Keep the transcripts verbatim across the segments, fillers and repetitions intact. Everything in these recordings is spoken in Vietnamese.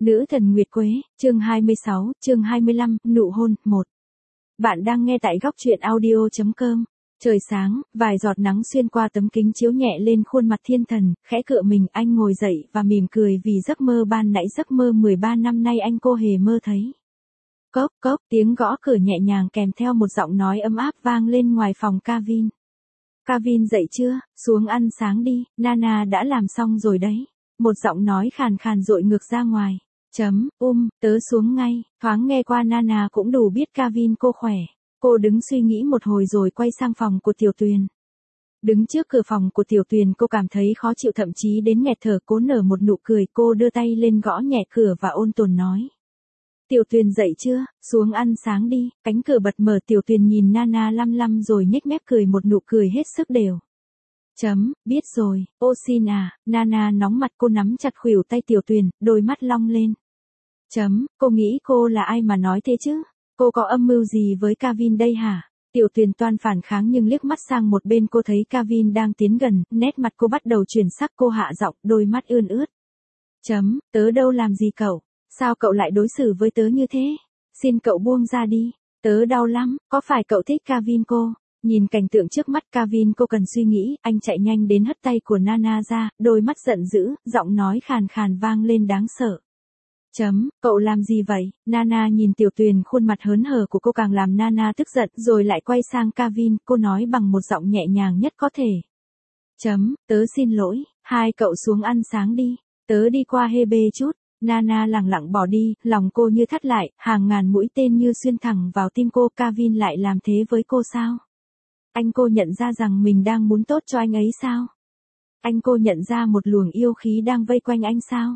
Nữ thần Nguyệt Quế, chương hai mươi sáu, chương hai mươi lăm, nụ hôn, một. Bạn đang nghe tại góc truyện audio chấm com. Trời sáng, vài giọt nắng xuyên qua tấm kính chiếu nhẹ lên khuôn mặt thiên thần, khẽ cựa mình anh ngồi dậy và mỉm cười vì giấc mơ ban nãy giấc mơ mười ba năm nay anh cô hề mơ thấy. Cốc cốc, tiếng gõ cửa nhẹ nhàng kèm theo một giọng nói ấm áp vang lên ngoài phòng Kavin. Kavin dậy chưa, xuống ăn sáng đi, Nana đã làm xong rồi đấy. Một giọng nói khàn khàn dội ngược ra ngoài. Chấm, um, tớ xuống ngay, thoáng nghe qua Nana cũng đủ biết Kavin cô khỏe. Cô đứng suy nghĩ một hồi rồi quay sang phòng của Tiểu Tuyền. Đứng trước cửa phòng của Tiểu Tuyền cô cảm thấy khó chịu thậm chí đến nghẹt thở, cố nở một nụ cười, cô đưa tay lên gõ nhẹ cửa và ôn tồn nói. Tiểu Tuyền dậy chưa, xuống ăn sáng đi, cánh cửa bật mở, Tiểu Tuyền nhìn Nana lăm lăm rồi nhếch mép cười một nụ cười hết sức đều. Chấm, biết rồi, ô xin à, Nana nóng mặt, cô nắm chặt khuỷu tay Tiểu Tuyền, đôi mắt long lên. Chấm, cô nghĩ cô là ai mà nói thế chứ? Cô có âm mưu gì với Kavin đây hả? Tiểu Tuyền toan phản kháng nhưng liếc mắt sang một bên cô thấy Kavin đang tiến gần, nét mặt cô bắt đầu chuyển sắc, cô hạ giọng, đôi mắt ươn ướt. Chấm, tớ đâu làm gì cậu? Sao cậu lại đối xử với tớ như thế? Xin cậu buông ra đi, tớ đau lắm, có phải cậu thích Kavin cô? Nhìn cảnh tượng trước mắt Kavin cô cần suy nghĩ, anh chạy nhanh đến hất tay của Nana ra, đôi mắt giận dữ, giọng nói khàn khàn vang lên đáng sợ. Chấm, cậu làm gì vậy? Nana nhìn Tiểu Tuyền, khuôn mặt hớn hở của cô càng làm Nana tức giận, rồi lại quay sang Kavin, cô nói bằng một giọng nhẹ nhàng nhất có thể. Chấm, tớ xin lỗi, hai cậu xuống ăn sáng đi, tớ đi qua Hebe chút. Nana lẳng lặng bỏ đi, lòng cô như thắt lại, hàng ngàn mũi tên như xuyên thẳng vào tim cô. Kavin lại làm thế với cô sao? Anh cô nhận ra rằng mình đang muốn tốt cho anh ấy sao? Anh cô nhận ra một luồng yêu khí đang vây quanh anh sao?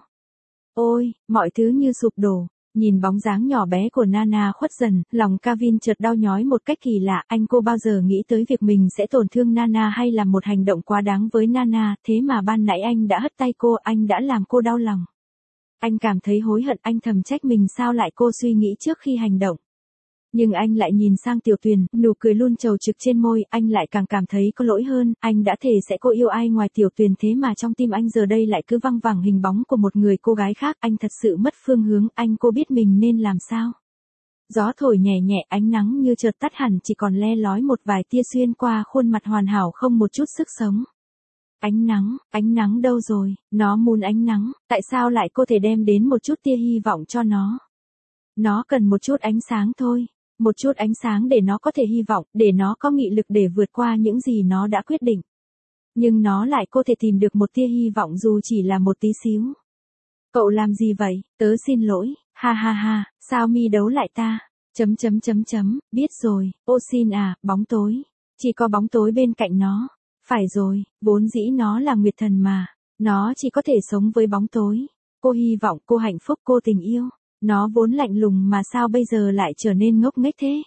Ôi, mọi thứ như sụp đổ. Nhìn bóng dáng nhỏ bé của Nana khuất dần, lòng Kavin chợt đau nhói một cách kỳ lạ. Anh cô bao giờ nghĩ tới việc mình sẽ tổn thương Nana hay làm một hành động quá đáng với Nana, thế mà ban nãy anh đã hất tay cô, anh đã làm cô đau lòng. Anh cảm thấy hối hận, anh thầm trách mình sao lại cô suy nghĩ trước khi hành động. Nhưng anh lại nhìn sang Tiểu Tuyền, nụ cười luôn trầu trực trên môi, anh lại càng cảm thấy có lỗi hơn, anh đã thề sẽ cô yêu ai ngoài Tiểu Tuyền, thế mà trong tim anh giờ đây lại cứ văng vẳng hình bóng của một người cô gái khác, anh thật sự mất phương hướng, anh cô biết mình nên làm sao. Gió thổi nhẹ nhẹ, ánh nắng như chợt tắt hẳn, chỉ còn le lói một vài tia xuyên qua khuôn mặt hoàn hảo không một chút sức sống. Ánh nắng, ánh nắng đâu rồi, nó muốn ánh nắng, tại sao lại cô thể đem đến một chút tia hy vọng cho nó? Nó cần một chút ánh sáng thôi. Một chút ánh sáng để nó có thể hy vọng, để nó có nghị lực để vượt qua những gì nó đã quyết định. Nhưng nó lại có thể tìm được một tia hy vọng dù chỉ là một tí xíu. Cậu làm gì vậy? Tớ xin lỗi, ha ha ha, sao mi đấu lại ta? Chấm chấm chấm chấm, biết rồi, ô xin à, bóng tối. Chỉ có bóng tối bên cạnh nó. Phải rồi, vốn dĩ nó là Nguyệt Thần mà. Nó chỉ có thể sống với bóng tối. Cô hy vọng, cô hạnh phúc, cô tình yêu. Nó vốn lạnh lùng mà sao bây giờ lại trở nên ngốc nghếch thế?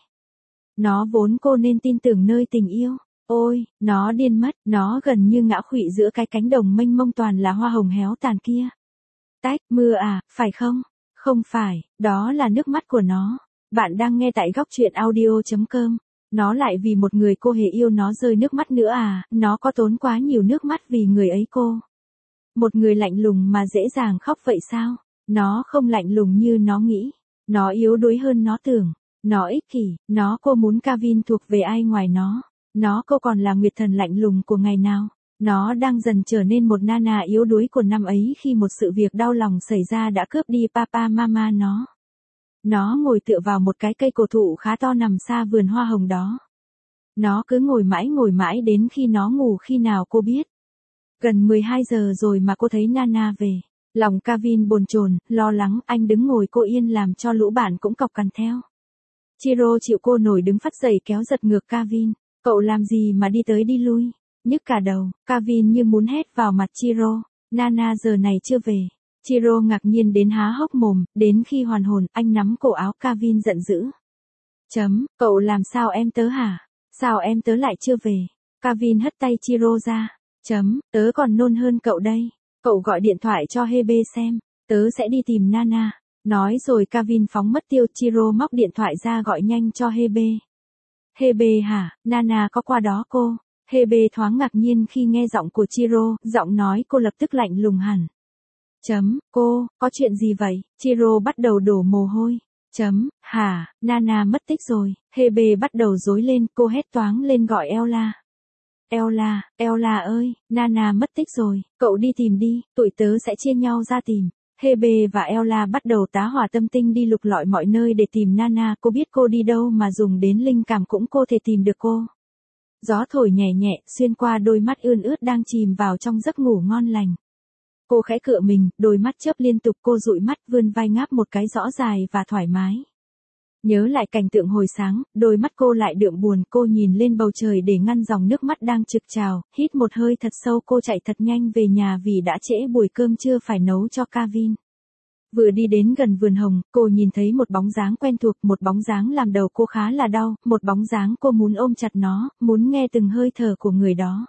Nó vốn cô nên tin tưởng nơi tình yêu. Ôi, nó điên mất, nó gần như ngã khuỵu giữa cái cánh đồng mênh mông toàn là hoa hồng héo tàn kia. Tách, mưa à, phải không? Không phải, đó là nước mắt của nó. Bạn đang nghe tại góc truyện audio chấm com. Nó lại vì một người cô hề yêu nó rơi nước mắt nữa à, nó có tốn quá nhiều nước mắt vì người ấy cô. Một người lạnh lùng mà dễ dàng khóc vậy sao? Nó không lạnh lùng như nó nghĩ. Nó yếu đuối hơn nó tưởng. Nó ích kỷ, nó cô muốn Kavin thuộc về ai ngoài nó. Nó cô còn là Nguyệt Thần lạnh lùng của ngày nào. Nó đang dần trở nên một Nana yếu đuối của năm ấy khi một sự việc đau lòng xảy ra đã cướp đi papa mama nó. Nó ngồi tựa vào một cái cây cổ thụ khá to nằm xa vườn hoa hồng đó. Nó cứ ngồi mãi ngồi mãi đến khi nó ngủ, khi nào cô biết. Gần mười hai giờ rồi mà cô thấy Nana về. Lòng Kavin bồn chồn, lo lắng, anh đứng ngồi cô yên làm cho lũ bạn cũng cọc cằn theo. Chiro chịu cô nổi đứng phắt dậy kéo giật ngược Kavin. Cậu làm gì mà đi tới đi lui? Nhức cả đầu, Kavin như muốn hét vào mặt Chiro. Nana giờ này chưa về. Chiro ngạc nhiên đến há hốc mồm, đến khi hoàn hồn, anh nắm cổ áo Kavin giận dữ. Chấm, cậu làm sao em tớ hả? Sao em tớ lại chưa về? Kavin hất tay Chiro ra. Chấm, tớ còn nôn hơn cậu đây. Cậu gọi điện thoại cho Hebe xem, tớ sẽ đi tìm Nana. Nói rồi Kavin phóng mất tiêu, Chiro móc điện thoại ra gọi nhanh cho Hebe. Hebe hả, Nana có qua đó cô? Hebe thoáng ngạc nhiên khi nghe giọng của Chiro, giọng nói cô lập tức lạnh lùng hẳn. Chấm, cô, có chuyện gì vậy? Chiro bắt đầu đổ mồ hôi. Chấm, hả, Nana mất tích rồi. Hebe bắt đầu rối lên, cô hét toáng lên gọi Ella. Ella, Ella ơi, Nana mất tích rồi, cậu đi tìm đi, tụi tớ sẽ chia nhau ra tìm. Hebe và Ella bắt đầu tá hỏa tâm tinh đi lục lọi mọi nơi để tìm Nana, cô biết cô đi đâu mà dùng đến linh cảm cũng cô thể tìm được cô. Gió thổi nhẹ nhẹ, xuyên qua đôi mắt ươn ướt đang chìm vào trong giấc ngủ ngon lành. Cô khẽ cựa mình, đôi mắt chớp liên tục, cô dụi mắt vươn vai ngáp một cái rõ dài và thoải mái. Nhớ lại cảnh tượng hồi sáng, đôi mắt cô lại đượm buồn, cô nhìn lên bầu trời để ngăn dòng nước mắt đang trực trào, hít một hơi thật sâu, cô chạy thật nhanh về nhà vì đã trễ buổi cơm trưa phải nấu cho Kevin. Vừa đi đến gần vườn hồng, cô nhìn thấy một bóng dáng quen thuộc, một bóng dáng làm đầu cô khá là đau, một bóng dáng cô muốn ôm chặt nó, muốn nghe từng hơi thở của người đó.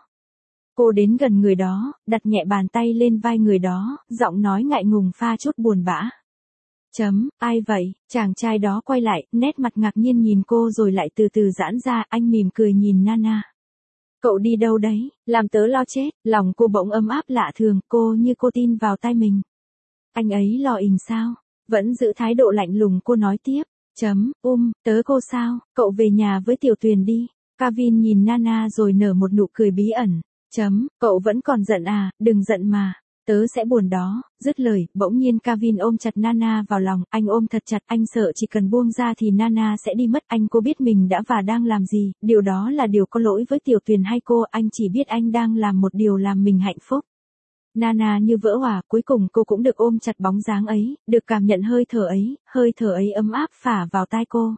Cô đến gần người đó, đặt nhẹ bàn tay lên vai người đó, giọng nói ngại ngùng pha chút buồn bã. Chấm, ai vậy? Chàng trai đó quay lại, nét mặt ngạc nhiên nhìn cô rồi lại từ từ giãn ra, anh mỉm cười nhìn Nana. Cậu đi đâu đấy? Làm tớ lo chết, lòng cô bỗng ấm áp lạ thường, cô như cô tin vào tai mình. Anh ấy lo ình sao? Vẫn giữ thái độ lạnh lùng, cô nói tiếp. Chấm, um, tớ cô sao? Cậu về nhà với Tiểu Tuyền đi. Kevin nhìn Nana rồi nở một nụ cười bí ẩn. Chấm, cậu vẫn còn giận à, đừng giận mà. Tớ sẽ buồn đó. Dứt lời, bỗng nhiên Kevin ôm chặt Nana vào lòng, anh ôm thật chặt, anh sợ chỉ cần buông ra thì Nana sẽ đi mất, anh cô biết mình đã và đang làm gì, điều đó là điều có lỗi với Tiểu Tuyền hay cô, anh chỉ biết anh đang làm một điều làm mình hạnh phúc. Nana như vỡ hòa, cuối cùng cô cũng được ôm chặt bóng dáng ấy, được cảm nhận hơi thở ấy, hơi thở ấy ấm áp phả vào tai cô.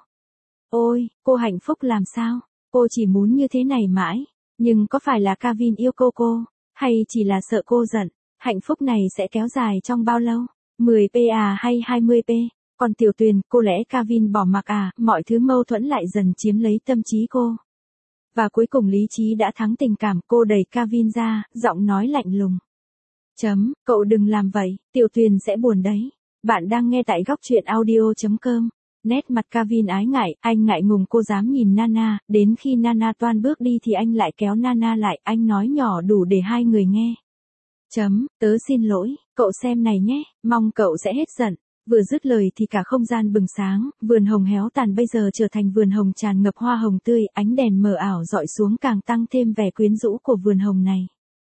Ôi, cô hạnh phúc làm sao? Cô chỉ muốn như thế này mãi, nhưng có phải là Kevin yêu cô cô, hay chỉ là sợ cô giận? Hạnh phúc này sẽ kéo dài trong bao lâu? mười phút à hay hai mươi phút? Còn Tiểu Tuyền, cô lẽ Kevin bỏ mặc à? Mọi thứ mâu thuẫn lại dần chiếm lấy tâm trí cô. Và cuối cùng lý trí đã thắng tình cảm, cô đẩy Kevin ra, giọng nói lạnh lùng. Chấm, cậu đừng làm vậy, Tiểu Tuyền sẽ buồn đấy. Bạn đang nghe tại góc truyện audio chấm com. Nét mặt Kevin ái ngại, anh ngại ngùng cô dám nhìn Nana, đến khi Nana toan bước đi thì anh lại kéo Nana lại, anh nói nhỏ đủ để hai người nghe. Chấm, tớ xin lỗi, cậu xem này nhé, mong cậu sẽ hết giận. Vừa dứt lời thì cả không gian bừng sáng, vườn hồng héo tàn bây giờ trở thành vườn hồng tràn ngập hoa hồng tươi, ánh đèn mờ ảo dọi xuống càng tăng thêm vẻ quyến rũ của vườn hồng này.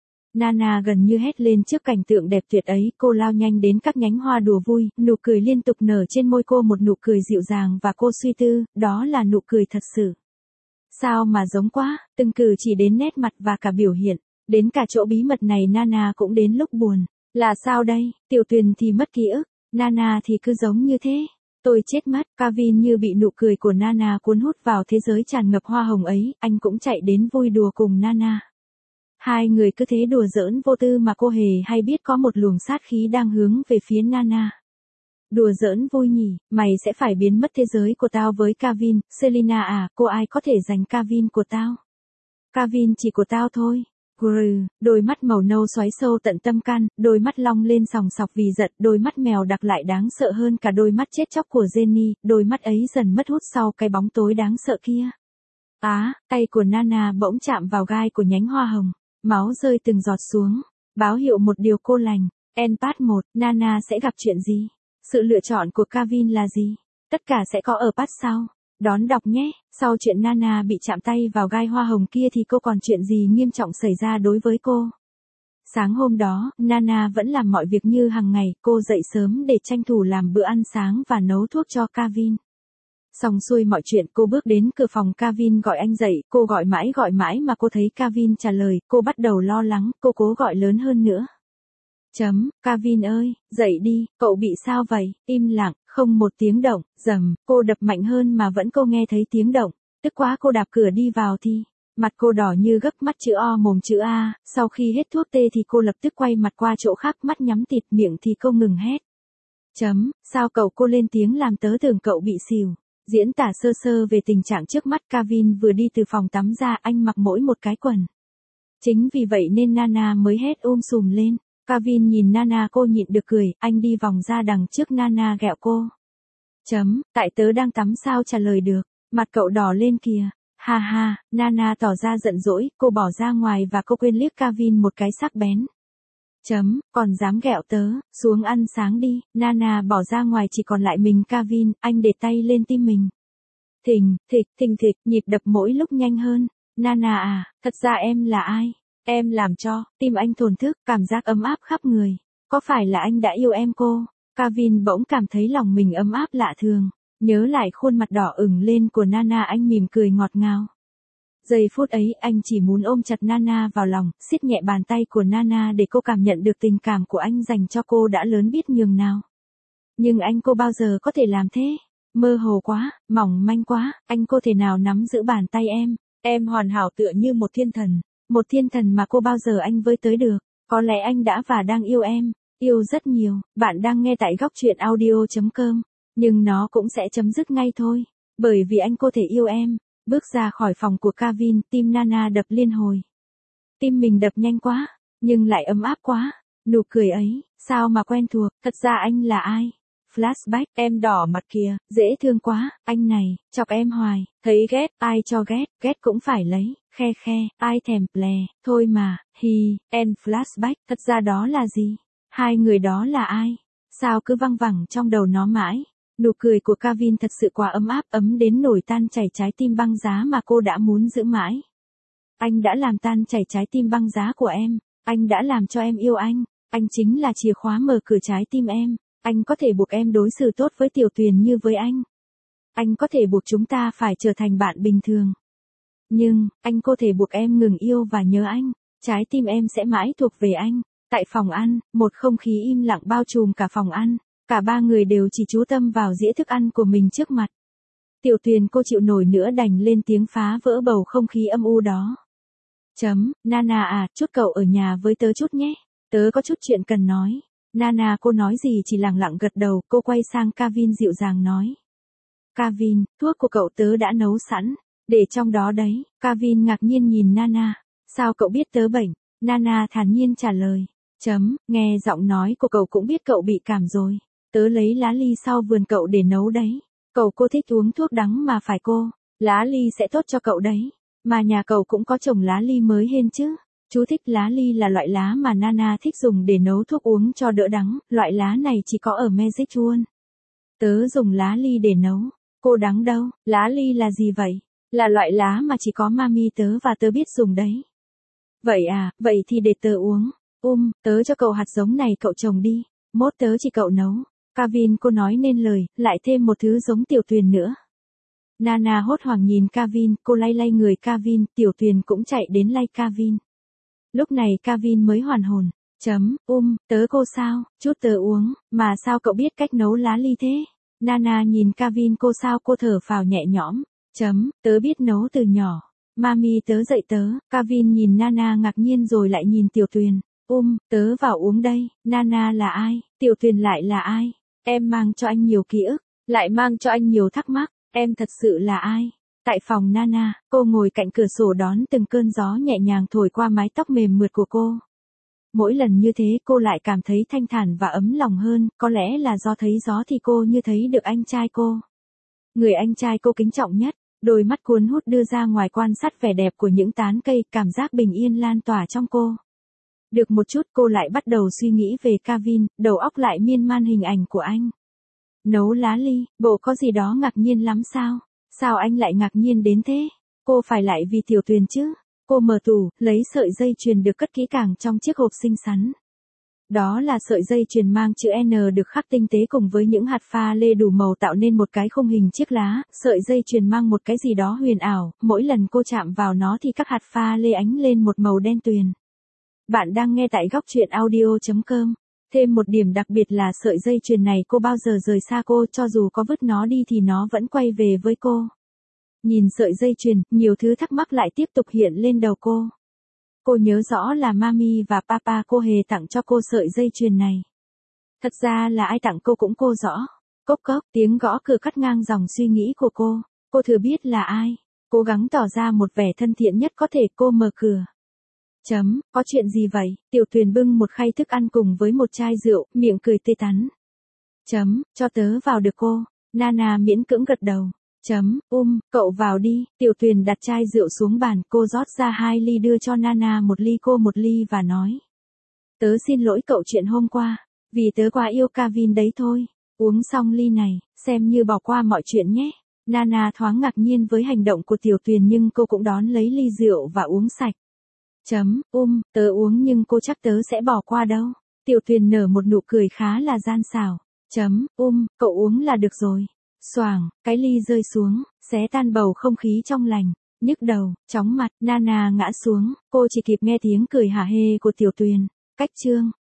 Nana gần như hét lên trước cảnh tượng đẹp tuyệt ấy, cô lao nhanh đến các nhánh hoa đùa vui, nụ cười liên tục nở trên môi cô, một nụ cười dịu dàng và cô suy tư, đó là nụ cười thật sự. Sao mà giống quá, từng cử chỉ đến nét mặt và cả biểu hiện. Đến cả chỗ bí mật này Nana cũng đến lúc buồn. Là sao đây? Tiểu Tuyền thì mất ký ức, Nana thì cứ giống như thế. Tôi chết mất. Kevin như bị nụ cười của Nana cuốn hút vào thế giới tràn ngập hoa hồng ấy, anh cũng chạy đến vui đùa cùng Nana. Hai người cứ thế đùa giỡn vô tư mà cô hề hay biết có một luồng sát khí đang hướng về phía Nana. Đùa giỡn vui nhỉ, mày sẽ phải biến mất thế giới của tao với Kevin, Selina à, cô ai có thể giành Kevin của tao? Kevin chỉ của tao thôi. Grừ, đôi mắt màu nâu xoáy sâu tận tâm can, đôi mắt long lên sòng sọc vì giận, đôi mắt mèo đặc lại đáng sợ hơn cả đôi mắt chết chóc của Jenny, đôi mắt ấy dần mất hút sau cái bóng tối đáng sợ kia. Á, tay của Nana bỗng chạm vào gai của nhánh hoa hồng, máu rơi từng giọt xuống, báo hiệu một điều cô lành. En part một, Nana sẽ gặp chuyện gì? Sự lựa chọn của Kevin là gì? Tất cả sẽ có ở part sau. Đón đọc nhé, sau chuyện Nana bị chạm tay vào gai hoa hồng kia thì cô còn chuyện gì nghiêm trọng xảy ra đối với cô? Sáng hôm đó, Nana vẫn làm mọi việc như hàng ngày, cô dậy sớm để tranh thủ làm bữa ăn sáng và nấu thuốc cho Kevin. Xong xuôi mọi chuyện, cô bước đến cửa phòng Kevin gọi anh dậy, cô gọi mãi gọi mãi mà cô thấy Kevin trả lời, cô bắt đầu lo lắng, cô cố gọi lớn hơn nữa. Chấm, Kevin ơi, dậy đi, cậu bị sao vậy? Im lặng, không một tiếng động, rầm, cô đập mạnh hơn mà vẫn cô nghe thấy tiếng động, tức quá cô đạp cửa đi vào thì, mặt cô đỏ như gấp, mắt chữ O mồm chữ A, sau khi hết thuốc tê thì cô lập tức quay mặt qua chỗ khác, mắt nhắm tịt, miệng thì không ngừng hét. Chấm, sao cậu? Cô lên tiếng làm tớ tưởng cậu bị xỉu. Diễn tả sơ sơ về tình trạng trước mắt. Kevin vừa đi từ phòng tắm ra, anh mặc mỗi một cái quần. Chính vì vậy nên Nana mới hét ôm sùm lên. Kevin nhìn Nana, cô nhịn được cười, anh đi vòng ra đằng trước Nana ghẹo cô. Chấm, tại tớ đang tắm sao trả lời được, mặt cậu đỏ lên kìa. Ha ha, Nana tỏ ra giận dỗi, cô bỏ ra ngoài và cô quên liếc Kevin một cái sắc bén. Chấm, còn dám ghẹo tớ, xuống ăn sáng đi. Nana bỏ ra ngoài chỉ còn lại mình Kevin, anh để tay lên tim mình. Thình, thịch, thình thịch, nhịp đập mỗi lúc nhanh hơn. Nana à, thật ra em là ai? Em làm cho, tim anh thổn thức, cảm giác ấm áp khắp người. Có phải là anh đã yêu em cô? Kevin bỗng cảm thấy lòng mình ấm áp lạ thường. Nhớ lại khuôn mặt đỏ ửng lên của Nana, anh mỉm cười ngọt ngào. Giây phút ấy anh chỉ muốn ôm chặt Nana vào lòng, siết nhẹ bàn tay của Nana để cô cảm nhận được tình cảm của anh dành cho cô đã lớn biết nhường nào. Nhưng anh cô bao giờ có thể làm thế? Mơ hồ quá, mỏng manh quá, anh cô thể nào nắm giữ bàn tay em? Em hoàn hảo tựa như một thiên thần, một thiên thần mà cô bao giờ anh với tới được. Có lẽ anh đã và đang yêu em, yêu rất nhiều. Bạn đang nghe tại góc truyện audio chấm com, nhưng nó cũng sẽ chấm dứt ngay thôi, bởi vì anh cô thể yêu em. Bước ra khỏi phòng của Kevin, tim Nana đập liên hồi. Tim mình đập nhanh quá, nhưng lại ấm áp quá. Nụ cười ấy, sao mà quen thuộc, thật ra anh là ai? Flashback, em đỏ mặt kìa, dễ thương quá, anh này, chọc em hoài, thấy ghét, ai cho ghét, ghét cũng phải lấy, khe khe, ai thèm plè, thôi mà, hi, en flashback, thật ra đó là gì? Hai người đó là ai? Sao cứ văng vẳng trong đầu nó mãi? Nụ cười của Kevin thật sự quá ấm áp, ấm đến nổi tan chảy trái tim băng giá mà cô đã muốn giữ mãi. Anh đã làm tan chảy trái tim băng giá của em, anh đã làm cho em yêu anh, anh chính là chìa khóa mở cửa trái tim em, anh có thể buộc em đối xử tốt với Tiểu Tuyền như với anh. Anh có thể buộc chúng ta phải trở thành bạn bình thường. Nhưng, anh có thể buộc em ngừng yêu và nhớ anh, trái tim em sẽ mãi thuộc về anh. Tại phòng ăn, một không khí im lặng bao trùm cả phòng ăn. Cả ba người đều chỉ chú tâm vào dĩa thức ăn của mình trước mặt. Tiểu Tuyền cô chịu nổi nữa đành lên tiếng phá vỡ bầu không khí âm u đó. Chấm, Nana à, chút cậu ở nhà với tớ chút nhé. Tớ có chút chuyện cần nói. Nana cô nói gì chỉ lặng lặng gật đầu, cô quay sang Kevin dịu dàng nói. Kevin, thuốc của cậu tớ đã nấu sẵn, để trong đó đấy. Kevin ngạc nhiên nhìn Nana. Sao cậu biết tớ bệnh? Nana thản nhiên trả lời. Chấm, nghe giọng nói của cậu cũng biết cậu bị cảm rồi. Tớ lấy lá ly sau vườn cậu để nấu đấy. Cậu cô thích uống thuốc đắng mà phải cô. Lá ly sẽ tốt cho cậu đấy. Mà nhà cậu cũng có trồng lá ly mới hên chứ. Chú thích lá ly là loại lá mà Nana thích dùng để nấu thuốc uống cho đỡ đắng. Loại lá này chỉ có ở Magic Wand. Tớ dùng lá ly để nấu. Cô đắng đâu? Lá ly là gì vậy? Là loại lá mà chỉ có mami tớ và tớ biết dùng đấy. Vậy à, vậy thì để tớ uống. Um, tớ cho cậu hạt giống này cậu trồng đi. Mốt tớ chỉ cậu nấu. Kevin cô nói nên lời, lại thêm một thứ giống Tiểu Tuyền nữa. Nana hốt hoảng nhìn Kevin, cô lay lay người Kevin, Tiểu Tuyền cũng chạy đến lay Kevin. Lúc này Kevin mới hoàn hồn. Chấm, um, tớ cô sao, chút tớ uống, mà sao cậu biết cách nấu lá ly thế? Nana nhìn Kevin cô sao cô thở phào nhẹ nhõm. Chấm, tớ biết nấu từ nhỏ. Mami tớ dạy tớ. Kevin nhìn Nana ngạc nhiên rồi lại nhìn Tiểu Tuyền. Um, tớ vào uống đây. Nana là ai? Tiểu Tuyền lại là ai? Em mang cho anh nhiều ký ức, lại mang cho anh nhiều thắc mắc. Em thật sự là ai? Tại phòng Nana, cô ngồi cạnh cửa sổ đón từng cơn gió nhẹ nhàng thổi qua mái tóc mềm mượt của cô. Mỗi lần như thế cô lại cảm thấy thanh thản và ấm lòng hơn, có lẽ là do thấy gió thì cô như thấy được anh trai cô. Người anh trai cô kính trọng nhất, đôi mắt cuốn hút đưa ra ngoài quan sát vẻ đẹp của những tán cây, cảm giác bình yên lan tỏa trong cô. Được một chút cô lại bắt đầu suy nghĩ về Kevin, đầu óc lại miên man hình ảnh của anh. Nấu lá ly, bộ có gì đó ngạc nhiên lắm sao? Sao anh lại ngạc nhiên đến thế? Cô phải lại vì Tiểu Tuyền chứ? Cô mở tủ, lấy sợi dây chuyền được cất kỹ càng trong chiếc hộp xinh xắn. Đó là sợi dây chuyền mang chữ N được khắc tinh tế cùng với những hạt pha lê đủ màu tạo nên một cái khung hình chiếc lá. Sợi dây chuyền mang một cái gì đó huyền ảo, mỗi lần cô chạm vào nó thì các hạt pha lê ánh lên một màu đen tuyền. Bạn đang nghe tại góc truyện audio chấm com. Thêm một điểm đặc biệt là sợi dây chuyền này cô bao giờ rời xa cô, cho dù có vứt nó đi thì nó vẫn quay về với cô. Nhìn sợi dây chuyền, nhiều thứ thắc mắc lại tiếp tục hiện lên đầu cô. Cô nhớ rõ là mami và papa cô hề tặng cho cô sợi dây chuyền này. Thật ra là ai tặng cô cũng cô rõ. Cốc cốc, tiếng gõ cửa cắt ngang dòng suy nghĩ của cô. Cô thừa biết là ai. Cố gắng tỏ ra một vẻ thân thiện nhất có thể, cô mở cửa. Chấm, có chuyện gì vậy? Tiểu Tuyền bưng một khay thức ăn cùng với một chai rượu, miệng cười tươi tắn. Chấm, cho tớ vào được cô. Nana miễn cưỡng gật đầu. Chấm, um, cậu vào đi. Tiểu Tuyền đặt chai rượu xuống bàn, cô rót ra hai ly đưa cho Nana một ly cô một ly và nói. Tớ xin lỗi cậu chuyện hôm qua, vì tớ quá yêu Kevin đấy thôi. Uống xong ly này, xem như bỏ qua mọi chuyện nhé. Nana thoáng ngạc nhiên với hành động của Tiểu Tuyền nhưng cô cũng đón lấy ly rượu và uống sạch. Chấm, um, tớ uống nhưng cô chắc tớ sẽ bỏ qua đâu. Tiểu Tuyền nở một nụ cười khá là gian xảo. Chấm, um, cậu uống là được rồi. Xoàng, cái ly rơi xuống, xé tan bầu không khí trong lành. Nhức đầu, chóng mặt, Nana ngã xuống, cô chỉ kịp nghe tiếng cười hả hê của Tiểu Tuyền. Cách chương